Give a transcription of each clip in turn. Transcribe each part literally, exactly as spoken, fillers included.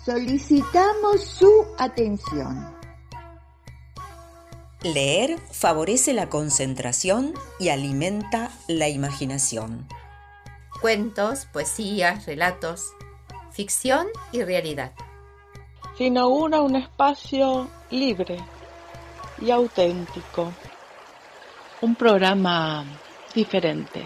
Solicitamos su atención. Leer favorece la concentración y alimenta la imaginación. Cuentos, poesías, relatos, ficción y realidad. Se inaugura un espacio libre y auténtico. Un programa diferente.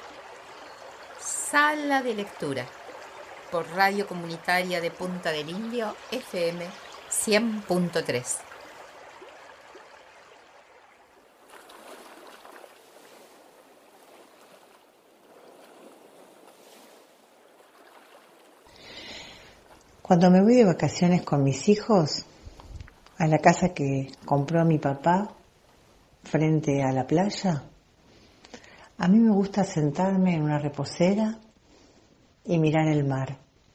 Sala de lectura. Por Radio Comunitaria de Punta del Indio, F M cien punto tres. Cuando me voy de vacaciones con mis hijos a la casa que compró mi papá frente a la playa, a mí me gusta sentarme en una reposera y mirar el mar.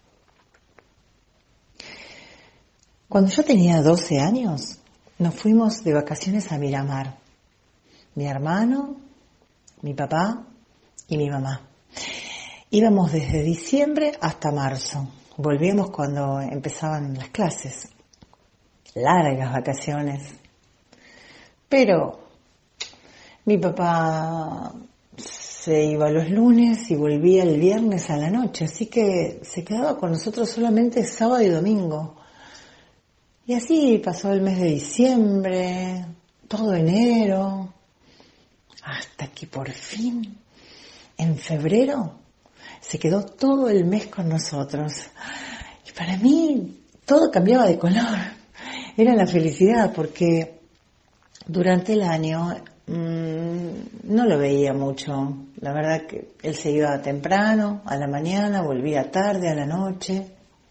Cuando yo tenía doce años, nos fuimos de vacaciones a Miramar. Mi hermano, mi papá y mi mamá. Íbamos desde diciembre hasta marzo. Volvíamos cuando empezaban las clases. Largas vacaciones. Pero mi papá se iba los lunes y volvía el viernes a la noche, así que se quedaba con nosotros solamente sábado y domingo. Y así pasó el mes de diciembre, todo enero, hasta que por fin, en febrero, se quedó todo el mes con nosotros. Y para mí todo cambiaba de color. Era la felicidad, porque durante el año no lo veía mucho. La verdad que él se iba temprano, a la mañana, volvía tarde, a la noche.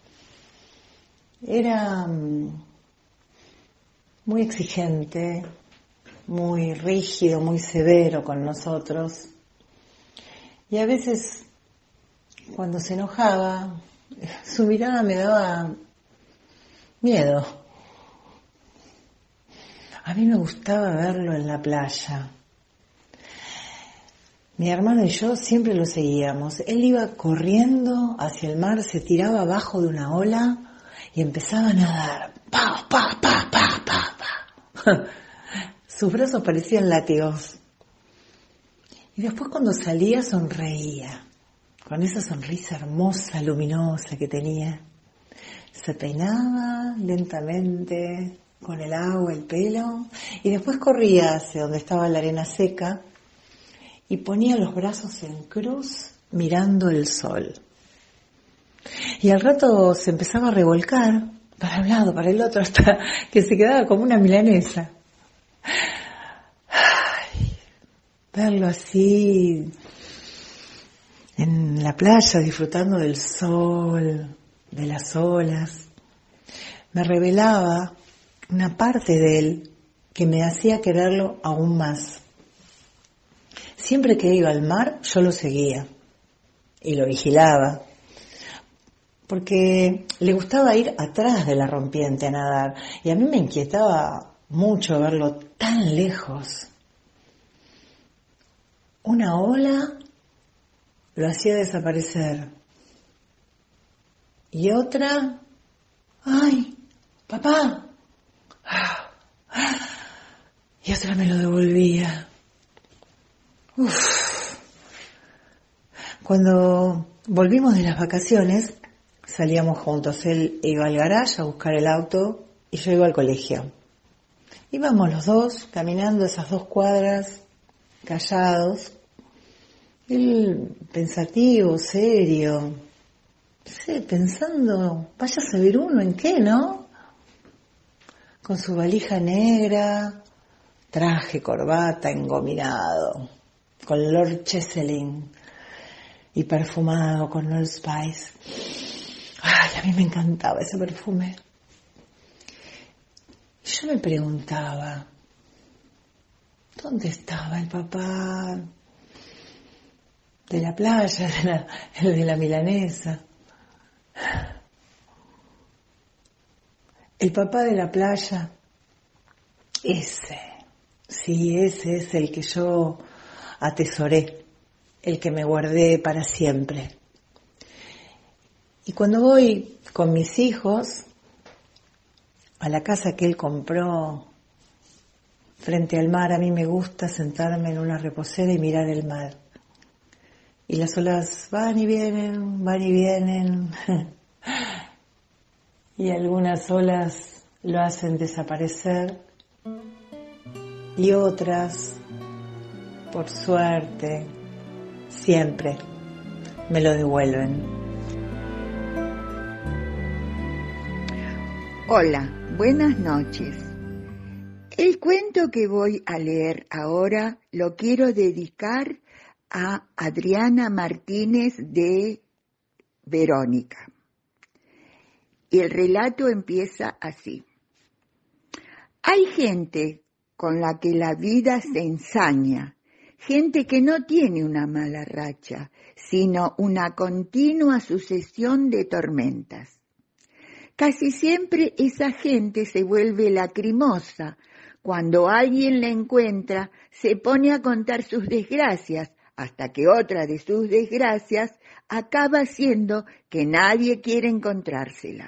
Era muy exigente, muy rígido, muy severo con nosotros. Y a veces, cuando se enojaba, su mirada me daba miedo. A mí me gustaba verlo en la playa. Mi hermano y yo siempre lo seguíamos. Él iba corriendo hacia el mar, se tiraba abajo de una ola y empezaba a nadar. ¡Pa, pa, pa, pa, pa, pa! Sus brazos parecían látigos. Y después, cuando salía, sonreía, con esa sonrisa hermosa, luminosa que tenía. Se peinaba lentamente con el agua, el pelo, y después corría hacia donde estaba la arena seca y ponía los brazos en cruz mirando el sol. Y al rato se empezaba a revolcar para un lado, para el otro, hasta que se quedaba como una milanesa. Ay, verlo así en la playa, disfrutando del sol, de las olas, me revelaba una parte de él que me hacía quererlo aún más. Siempre que iba al mar, yo lo seguía y lo vigilaba, porque le gustaba ir atrás de la rompiente a nadar, y a mí me inquietaba mucho verlo tan lejos. Una ola lo hacía desaparecer, y otra, ¡ay, papá! Y otra me lo devolvía. Uf. Cuando volvimos de las vacaciones, salíamos juntos. Él iba al garage a buscar el auto y yo iba al colegio. Íbamos los dos caminando esas dos cuadras, callados. Él pensativo, serio. No sé, pensando, vaya a saber uno en qué, ¿no? Con su valija negra, traje, corbata, engominado, con Lord Cheselin y perfumado con Old Spice. Ay, a mí me encantaba ese perfume. Y yo me preguntaba, ¿dónde estaba el papá de la playa, de la, el de la milanesa? El papá de la playa, ese, sí, ese es el que yo atesoré, el que me guardé para siempre. Y cuando voy con mis hijos a la casa que él compró frente al mar, a mí me gusta sentarme en una reposera y mirar el mar. Y las olas van y vienen, van y vienen. Y algunas olas lo hacen desaparecer y otras, por suerte, siempre me lo devuelven. Hola, buenas noches. El cuento que voy a leer ahora lo quiero dedicar a Adriana Martínez de Verónica. Y el relato empieza así. Hay gente con la que la vida se ensaña, gente que no tiene una mala racha, sino una continua sucesión de tormentas. Casi siempre esa gente se vuelve lacrimosa. Cuando alguien la encuentra, se pone a contar sus desgracias, hasta que otra de sus desgracias acaba siendo que nadie quiere encontrársela.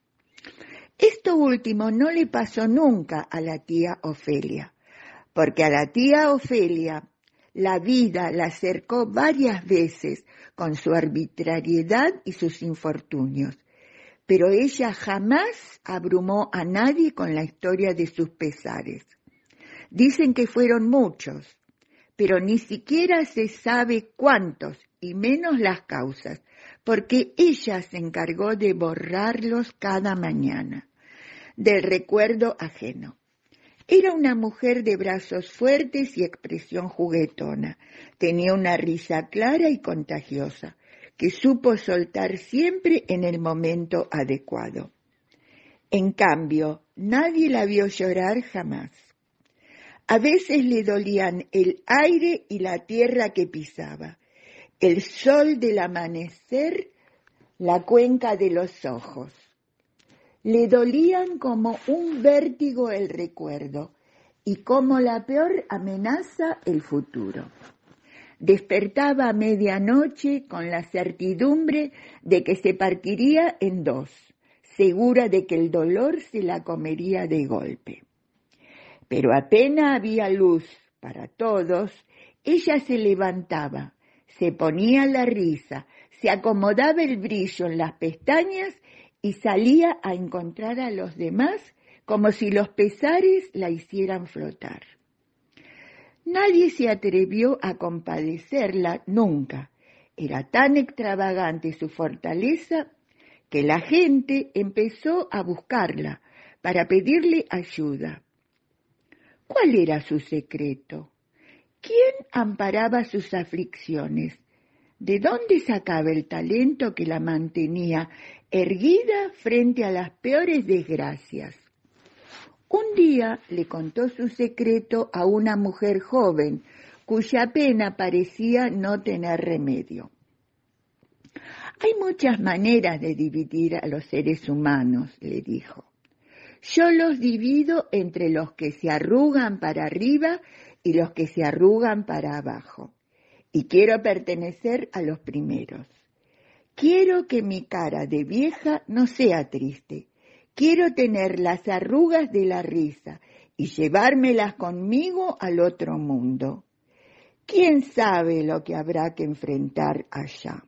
Esto último no le pasó nunca a la tía Ofelia, porque a la tía Ofelia la vida la acercó varias veces con su arbitrariedad y sus infortunios, pero ella jamás abrumó a nadie con la historia de sus pesares. Dicen que fueron muchos, pero ni siquiera se sabe cuántos, y menos las causas, porque ella se encargó de borrarlos cada mañana, del recuerdo ajeno. Era una mujer de brazos fuertes y expresión juguetona. Tenía una risa clara y contagiosa, que supo soltar siempre en el momento adecuado. En cambio, nadie la vio llorar jamás. A veces le dolían el aire y la tierra que pisaba, el sol del amanecer, la cuenca de los ojos. Le dolían como un vértigo el recuerdo y como la peor amenaza el futuro. Despertaba a medianoche con la certidumbre de que se partiría en dos, segura de que el dolor se la comería de golpe. Pero apenas había luz para todos, ella se levantaba, se ponía la risa, se acomodaba el brillo en las pestañas y salía a encontrar a los demás como si los pesares la hicieran flotar. Nadie se atrevió a compadecerla nunca. Era tan extravagante su fortaleza que la gente empezó a buscarla para pedirle ayuda. ¿Cuál era su secreto? ¿Quién amparaba sus aflicciones? ¿De dónde sacaba el talento que la mantenía erguida frente a las peores desgracias? Un día le contó su secreto a una mujer joven, cuya pena parecía no tener remedio. Hay muchas maneras de dividir a los seres humanos, le dijo. Yo los divido entre los que se arrugan para arriba y los que se arrugan para abajo. Y quiero pertenecer a los primeros. Quiero que mi cara de vieja no sea triste. Quiero tener las arrugas de la risa y llevármelas conmigo al otro mundo. ¿Quién sabe lo que habrá que enfrentar allá?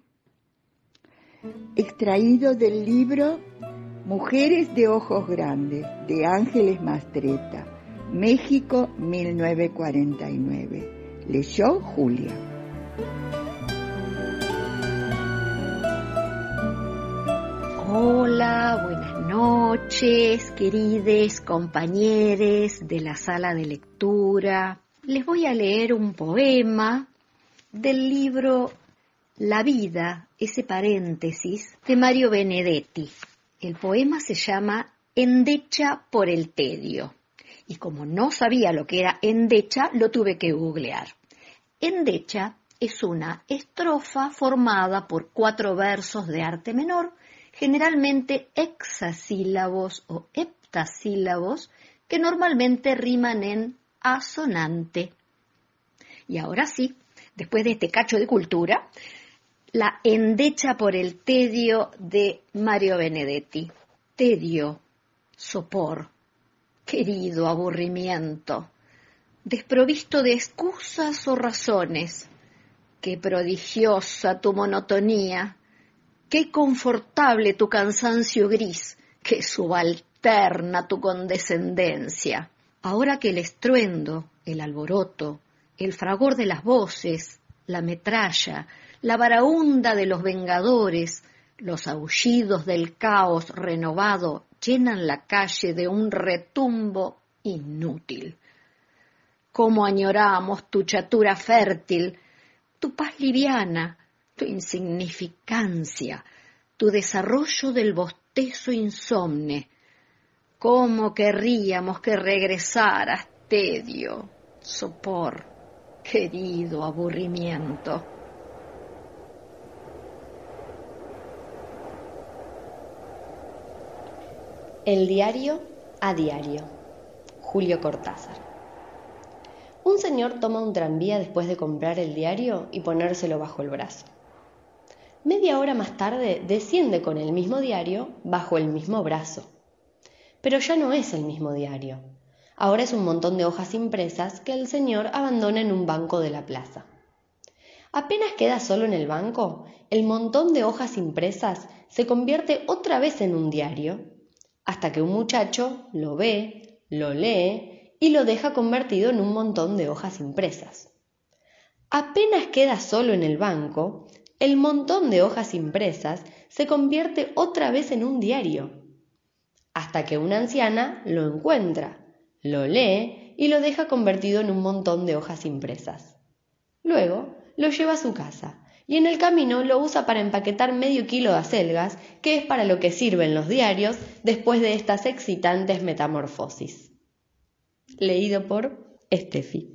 Extraído del libro Mujeres de ojos grandes, de Ángeles Mastretta, México, mil novecientos cuarenta y nueve. Leyó Julia. Hola, buenas noches, queridos compañeros de la sala de lectura. Les voy a leer un poema del libro La vida, ese paréntesis, de Mario Benedetti. El poema se llama Endecha por el tedio. Y como no sabía lo que era endecha, lo tuve que googlear. Endecha es una estrofa formada por cuatro versos de arte menor, generalmente hexasílabos o heptasílabos, que normalmente riman en asonante. Y ahora sí, después de este cacho de cultura, La endecha por el tedio de Mario Benedetti. Tedio, sopor, querido aburrimiento, desprovisto de excusas o razones. Qué prodigiosa tu monotonía, qué confortable tu cansancio gris, qué subalterna tu condescendencia. Ahora que el estruendo, el alboroto, el fragor de las voces, la metralla, la baraúnda de los vengadores, los aullidos del caos renovado llenan la calle de un retumbo inútil. Cómo añoramos tu chatura fértil, tu paz liviana, tu insignificancia, tu desarrollo del bostezo insomne. Cómo querríamos que regresaras, tedio, sopor, querido aburrimiento. El diario a diario. Julio Cortázar. Un señor toma un tranvía después de comprar el diario y ponérselo bajo el brazo. Media hora más tarde desciende con el mismo diario bajo el mismo brazo. Pero ya no es el mismo diario. Ahora es un montón de hojas impresas que el señor abandona en un banco de la plaza. Apenas queda solo en el banco, el montón de hojas impresas se convierte otra vez en un diario, hasta que un muchacho lo ve, lo lee y lo deja convertido en un montón de hojas impresas. Apenas queda solo en el banco, el montón de hojas impresas se convierte otra vez en un diario, hasta que una anciana lo encuentra, lo lee y lo deja convertido en un montón de hojas impresas. Luego lo lleva a su casa y en el camino lo usa para empaquetar medio kilo de acelgas, que es para lo que sirven los diarios después de estas excitantes metamorfosis. Leído por Estefi.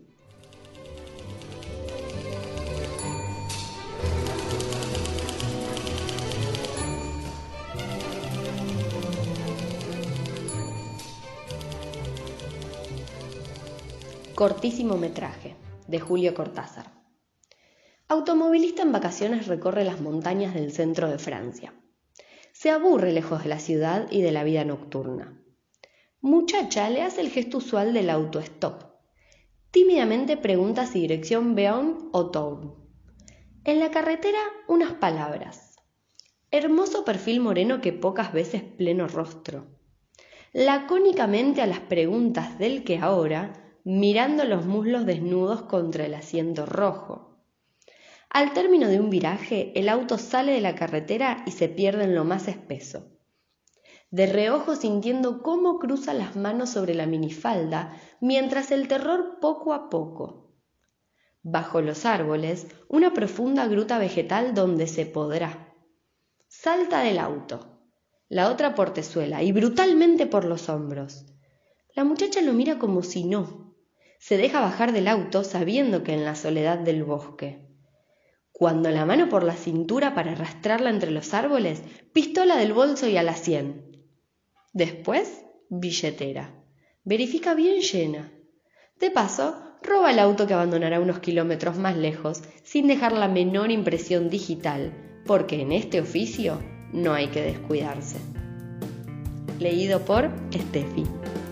Cortísimo metraje, de Julio Cortázar. Automovilista en vacaciones recorre las montañas del centro de Francia. Se aburre lejos de la ciudad y de la vida nocturna. Muchacha le hace el gesto usual del auto-stop. Tímidamente pregunta si dirección Beaune o Toul. En la carretera, unas palabras. Hermoso perfil moreno que pocas veces pleno rostro. Lacónicamente a las preguntas del que ahora, mirando los muslos desnudos contra el asiento rojo. Al término de un viraje, el auto sale de la carretera y se pierde en lo más espeso. De reojo sintiendo cómo cruza las manos sobre la minifalda, mientras el terror poco a poco. Bajo los árboles, una profunda gruta vegetal donde se podrá. Salta del auto, la otra portezuela y brutalmente por los hombros. La muchacha lo mira como si no. Se deja bajar del auto sabiendo que en la soledad del bosque. Cuando la mano por la cintura para arrastrarla entre los árboles, pistola del bolso y a la sien. Después, billetera. Verifica bien llena. De paso, roba el auto que abandonará unos kilómetros más lejos, sin dejar la menor impresión digital, porque en este oficio no hay que descuidarse. Leído por Estefi.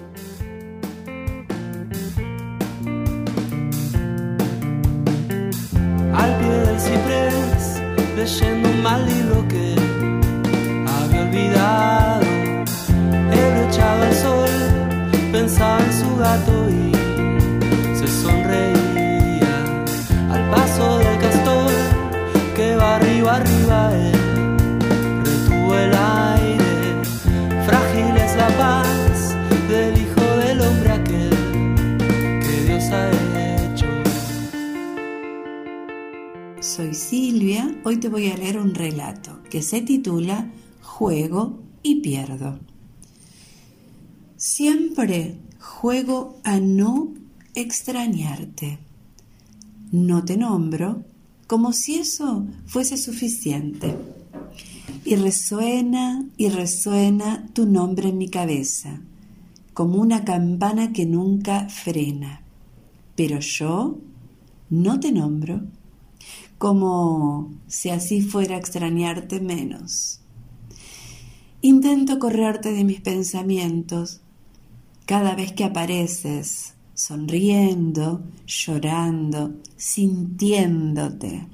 Al pie del ciprés, leyendo un mal libro que había olvidado. Ebrio echado al sol, pensaba en su gato y se sonreía. Al paso del castor, que va arriba, arriba él retuvo el aire. Frágil es la paz del hijo del hombre aquel que Dios ha hecho. Soy Silvia, hoy te voy a leer un relato que se titula Juego y pierdo. Siempre juego a no extrañarte. No te nombro como si eso fuese suficiente. Y resuena y resuena tu nombre en mi cabeza, como una campana que nunca frena. Pero yo no te nombro. como si así fuera a extrañarte menos. Intento correrte de mis pensamientos cada vez que apareces, sonriendo, llorando, sintiéndote.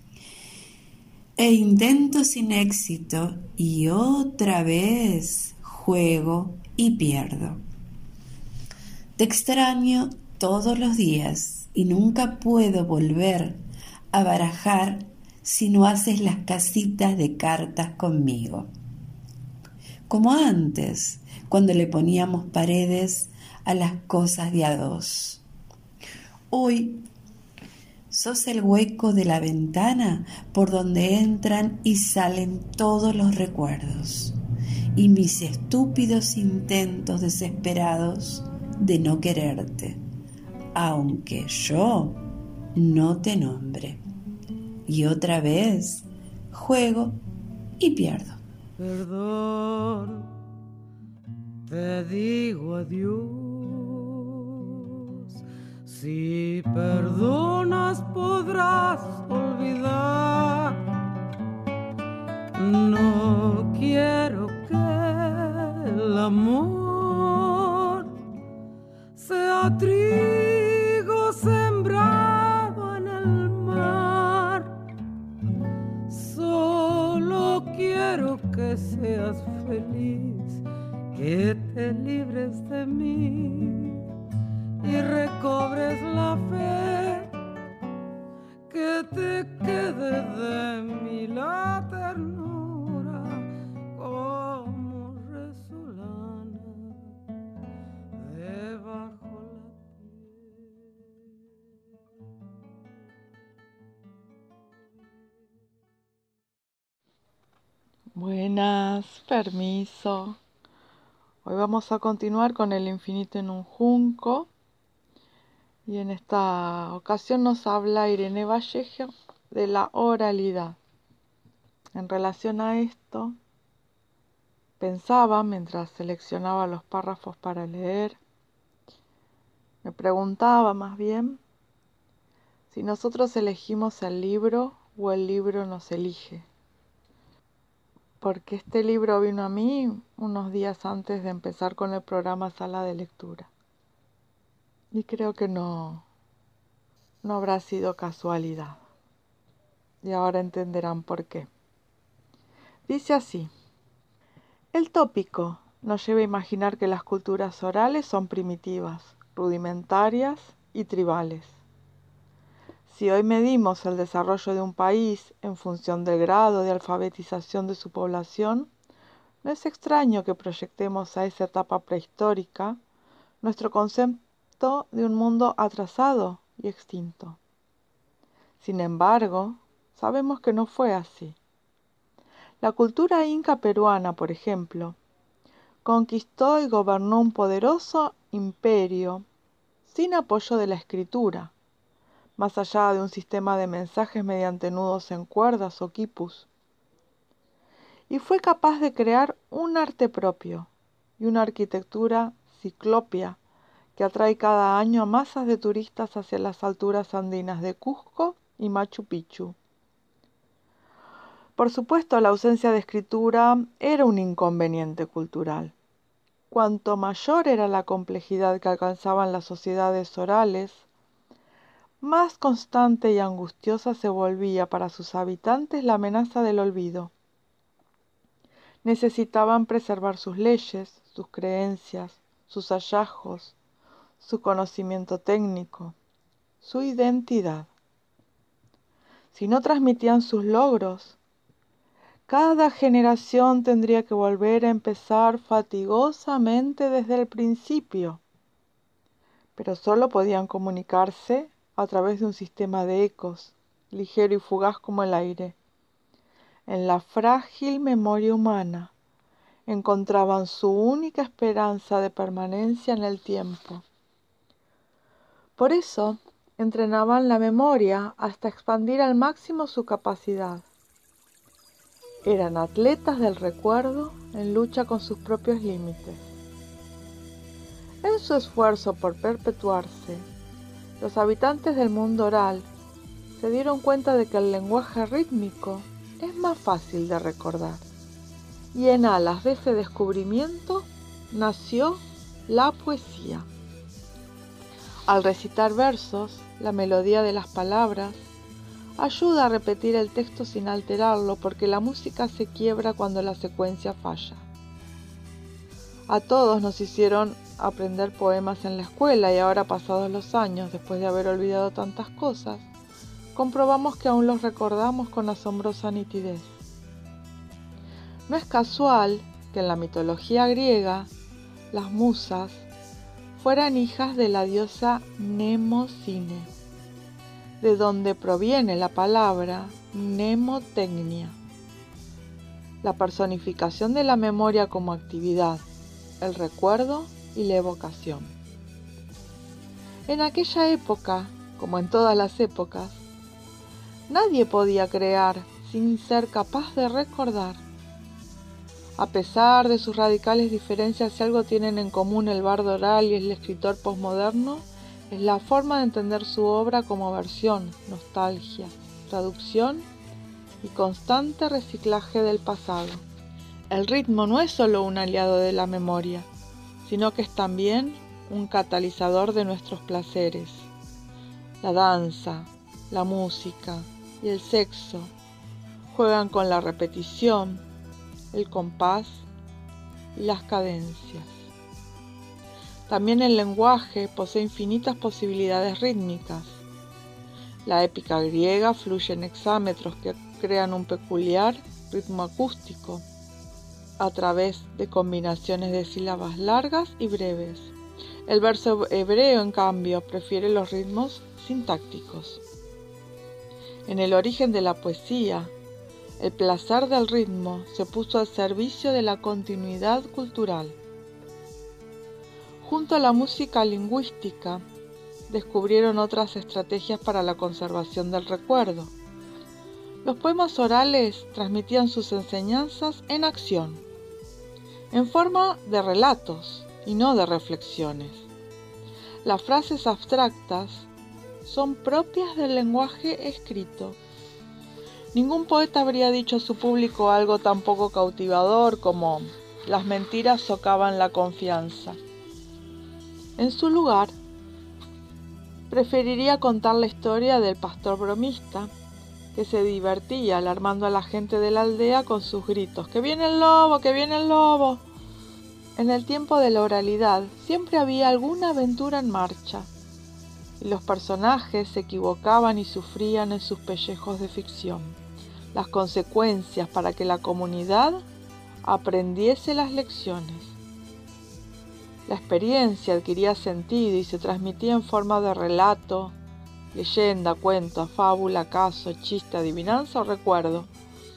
E intento sin éxito y otra vez juego y pierdo. Te extraño todos los días y nunca puedo volver a barajar si no haces las casitas de cartas conmigo. Como antes, cuando le poníamos paredes a las cosas de a dos. Hoy sos el hueco de la ventana por donde entran y salen todos los recuerdos y mis estúpidos intentos desesperados de no quererte, aunque yo no te nombre. Y otra vez juego y pierdo. Perdón, te digo adiós. Si perdonas podrás olvidar. No quiero que el amor sea trigo sembrado en el mar. Solo quiero que seas feliz, que te libres de mí y recobres la fe, que te quede de mí la ternura como resolana debajo la piel. Buenas, permiso. Hoy vamos a continuar con El infinito en un junco. Y en esta ocasión nos habla Irene Vallejo de la oralidad. En relación a esto, pensaba mientras seleccionaba los párrafos para leer, me preguntaba más bien si nosotros elegimos el libro o el libro nos elige. Porque este libro vino a mí unos días antes de empezar con el programa Sala de Lectura. Y creo que no, no habrá sido casualidad. Y ahora entenderán por qué. Dice así: el tópico nos lleva a imaginar que las culturas orales son primitivas, rudimentarias y tribales. Si hoy medimos el desarrollo de un país en función del grado de alfabetización de su población, no es extraño que proyectemos a esa etapa prehistórica nuestro concepto de un mundo atrasado y extinto. Sin embargo, sabemos que no fue así. La cultura inca peruana, por ejemplo, conquistó y gobernó un poderoso imperio sin apoyo de la escritura, más allá de un sistema de mensajes mediante nudos en cuerdas o quipus. Y fue capaz de crear un arte propio y una arquitectura ciclópea que atrae cada año a masas de turistas hacia las alturas andinas de Cusco y Machu Picchu. Por supuesto, la ausencia de escritura era un inconveniente cultural. Cuanto mayor era la complejidad que alcanzaban las sociedades orales, más constante y angustiosa se volvía para sus habitantes la amenaza del olvido. Necesitaban preservar sus leyes, sus creencias, sus hallazgos, su conocimiento técnico, su identidad. Si no transmitían sus logros, cada generación tendría que volver a empezar fatigosamente desde el principio, pero solo podían comunicarse a través de un sistema de ecos, ligero y fugaz como el aire. En la frágil memoria humana encontraban su única esperanza de permanencia en el tiempo. Por eso, entrenaban la memoria hasta expandir al máximo su capacidad. Eran atletas del recuerdo en lucha con sus propios límites. En su esfuerzo por perpetuarse, los habitantes del mundo oral se dieron cuenta de que el lenguaje rítmico es más fácil de recordar. Y en alas de ese descubrimiento nació la poesía. Al recitar versos, la melodía de las palabras ayuda a repetir el texto sin alterarlo, porque la música se quiebra cuando la secuencia falla. A todos nos hicieron aprender poemas en la escuela y ahora, pasados los años, después de haber olvidado tantas cosas, comprobamos que aún los recordamos con asombrosa nitidez. No es casual que en la mitología griega las musas fueran hijas de la diosa Mnemocine, de donde proviene la palabra mnemotecnia, la personificación de la memoria como actividad, el recuerdo y la evocación. En aquella época, como en todas las épocas, nadie podía crear sin ser capaz de recordar. A pesar de sus radicales diferencias, si algo tienen en común el bardo oral y el escritor posmoderno, es la forma de entender su obra como versión, nostalgia, traducción y constante reciclaje del pasado. El ritmo no es solo un aliado de la memoria, sino que es también un catalizador de nuestros placeres. La danza, la música y el sexo juegan con la repetición, el compás y las cadencias. También el lenguaje posee infinitas posibilidades rítmicas. La épica griega fluye en hexámetros que crean un peculiar ritmo acústico a través de combinaciones de sílabas largas y breves. El verso hebreo, en cambio, prefiere los ritmos sintácticos. En el origen de la poesía, el placer del ritmo se puso al servicio de la continuidad cultural. Junto a la música lingüística, descubrieron otras estrategias para la conservación del recuerdo. Los poemas orales transmitían sus enseñanzas en acción, en forma de relatos y no de reflexiones. Las frases abstractas son propias del lenguaje escrito. Ningún poeta habría dicho a su público algo tan poco cautivador como «las mentiras socavan la confianza». En su lugar, preferiría contar la historia del pastor bromista que se divertía alarmando a la gente de la aldea con sus gritos «¡Que viene el lobo! ¡Que viene el lobo!». En el tiempo de la oralidad siempre había alguna aventura en marcha, y los personajes se equivocaban y sufrían en sus pellejos de ficción las consecuencias para que la comunidad aprendiese las lecciones. La experiencia adquiría sentido y se transmitía en forma de relato, leyenda, cuento, fábula, caso, chiste, adivinanza o recuerdo.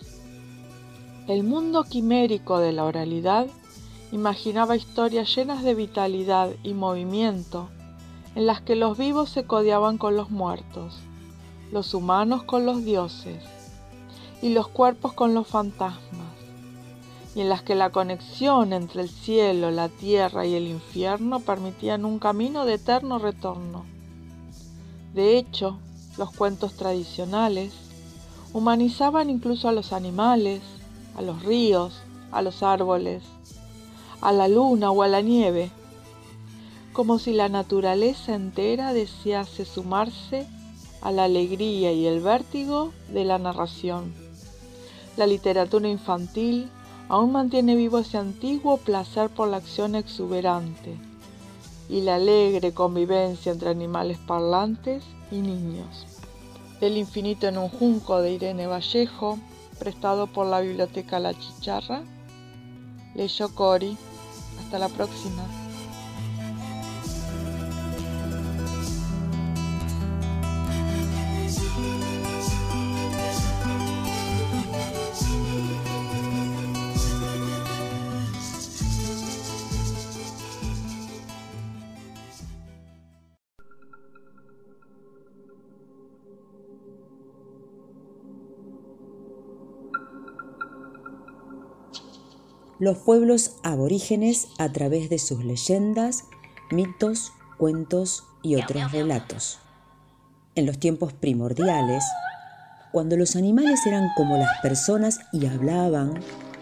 El mundo quimérico de la oralidad imaginaba historias llenas de vitalidad y movimiento, en las que los vivos se codeaban con los muertos, los humanos con los dioses y los cuerpos con los fantasmas, y en las que la conexión entre el cielo, la tierra y el infierno permitían un camino de eterno retorno. De hecho, los cuentos tradicionales humanizaban incluso a los animales, a los ríos, a los árboles, a la luna o a la nieve, como si la naturaleza entera desease sumarse a la alegría y el vértigo de la narración. La literatura infantil aún mantiene vivo ese antiguo placer por la acción exuberante y la alegre convivencia entre animales parlantes y niños. El infinito en un junco de Irene Vallejo, prestado por la Biblioteca La Chicharra, leyó Cori. Hasta la próxima. Los pueblos aborígenes a través de sus leyendas, mitos, cuentos y otros relatos. En los tiempos primordiales, cuando los animales eran como las personas y hablaban,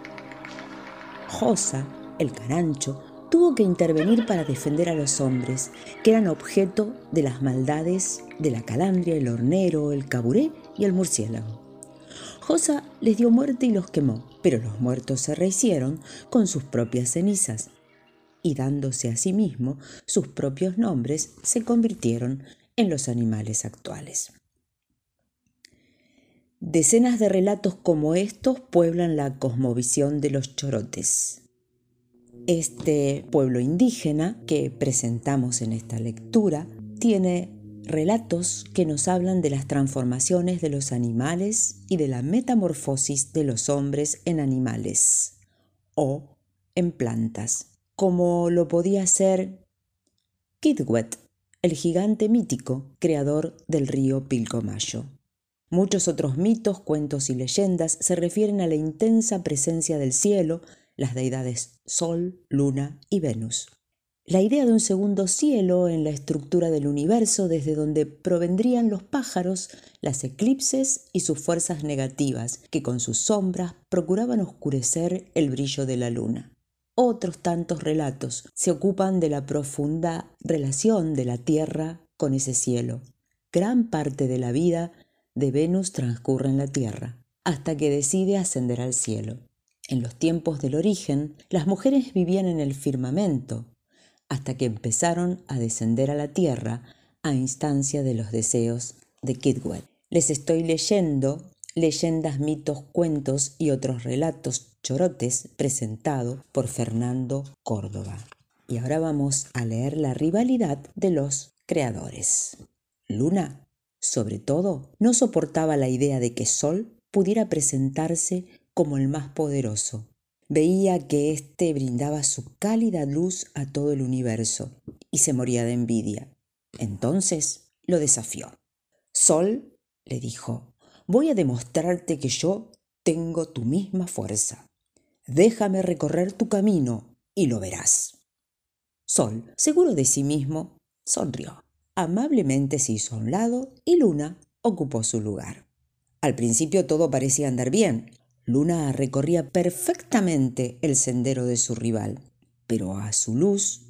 Josa, el carancho, tuvo que intervenir para defender a los hombres, que eran objeto de las maldades de la calandria, el hornero, el caburé y el murciélago. Josa les dio muerte y los quemó, pero los muertos se rehicieron con sus propias cenizas, y dándose a sí mismo sus propios nombres, se convirtieron en los animales actuales. Decenas de relatos como estos pueblan la cosmovisión de los chorotes. Este pueblo indígena que presentamos en esta lectura tiene relatos que nos hablan de las transformaciones de los animales y de la metamorfosis de los hombres en animales o en plantas, como lo podía ser Quidwet, el gigante mítico creador del río Pilcomayo. Muchos otros mitos, cuentos y leyendas se refieren a la intensa presencia del cielo, las deidades Sol, Luna y Venus. La idea de un segundo cielo en la estructura del universo desde donde provendrían los pájaros, las eclipses y sus fuerzas negativas, que con sus sombras procuraban oscurecer el brillo de la luna. Otros tantos relatos se ocupan de la profunda relación de la Tierra con ese cielo. Gran parte de la vida de Venus transcurre en la Tierra, hasta que decide ascender al cielo. En los tiempos del origen, las mujeres vivían en el firmamento, hasta que empezaron a descender a la tierra a instancia de los deseos de Quidwet. Les estoy leyendo leyendas, mitos, cuentos y otros relatos chorotes presentados por Fernando Córdoba. Y ahora vamos a leer la rivalidad de los creadores. Luna, sobre todo, no soportaba la idea de que Sol pudiera presentarse como el más poderoso. Veía que éste brindaba su cálida luz a todo el universo y se moría de envidia. Entonces lo desafió. Sol, le dijo, voy a demostrarte que yo tengo tu misma fuerza. Déjame recorrer tu camino y lo verás. Sol, seguro de sí mismo, sonrió. Amablemente se hizo a un lado y Luna ocupó su lugar. Al principio todo parecía andar bien. Luna recorría perfectamente el sendero de su rival, pero a su luz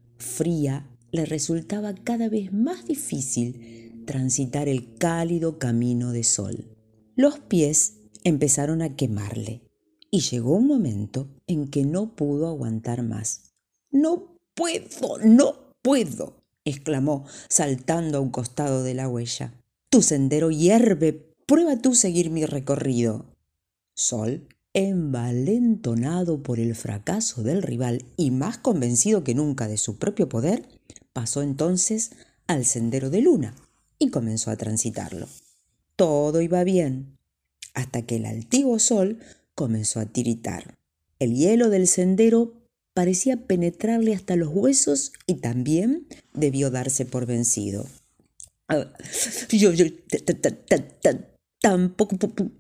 fría le resultaba cada vez más difícil transitar el cálido camino de Sol. Los pies empezaron a quemarle y llegó un momento en que no pudo aguantar más. «No puedo, no puedo», exclamó, saltando a un costado de la huella. «Tu sendero hierve, prueba tú seguir mi recorrido». Sol, envalentonado por el fracaso del rival y más convencido que nunca de su propio poder, pasó entonces al sendero de Luna y comenzó a transitarlo. Todo iba bien, hasta que el altivo Sol comenzó a tiritar. El hielo del sendero parecía penetrarle hasta los huesos y también debió darse por vencido. Yo, yo tampoco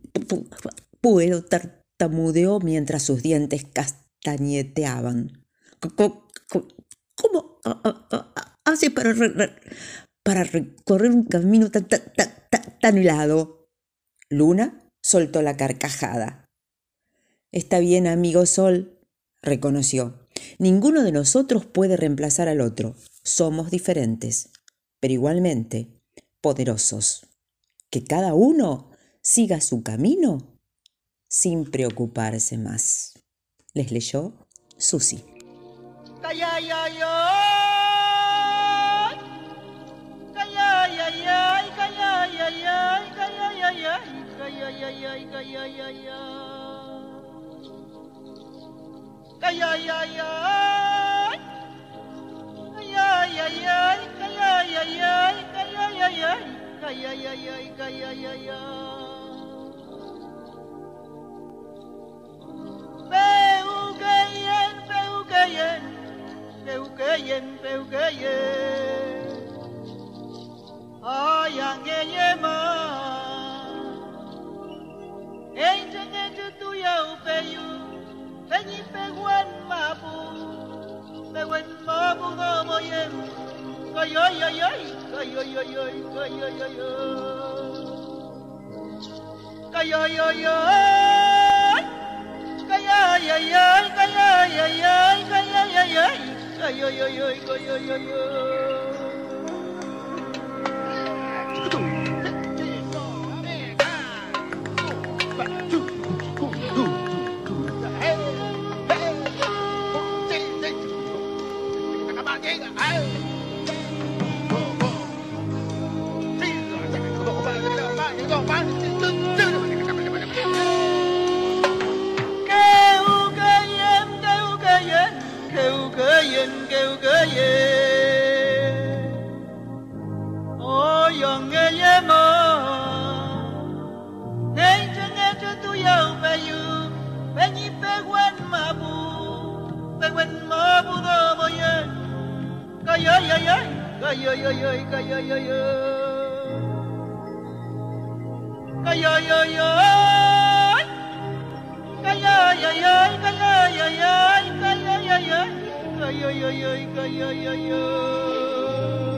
puedo, tartamudeó mientras sus dientes castañeteaban. ¿Cómo hace para, para recorrer un camino tan, tan, tan, tan helado? Luna soltó la carcajada. Está bien, amigo Sol, reconoció. Ninguno de nosotros puede reemplazar al otro. Somos diferentes, pero igualmente poderosos. Que cada uno siga su camino sin preocuparse más. Les leyó Susi. Peukeyen, peukeyen, ayang eyema, enjenge tutu ya upeyu, penyi peguan mapu, peguan mapu no moyen, kayoy yoy Ay, ay, ay, ay, ay, ay, ay, ay, ay.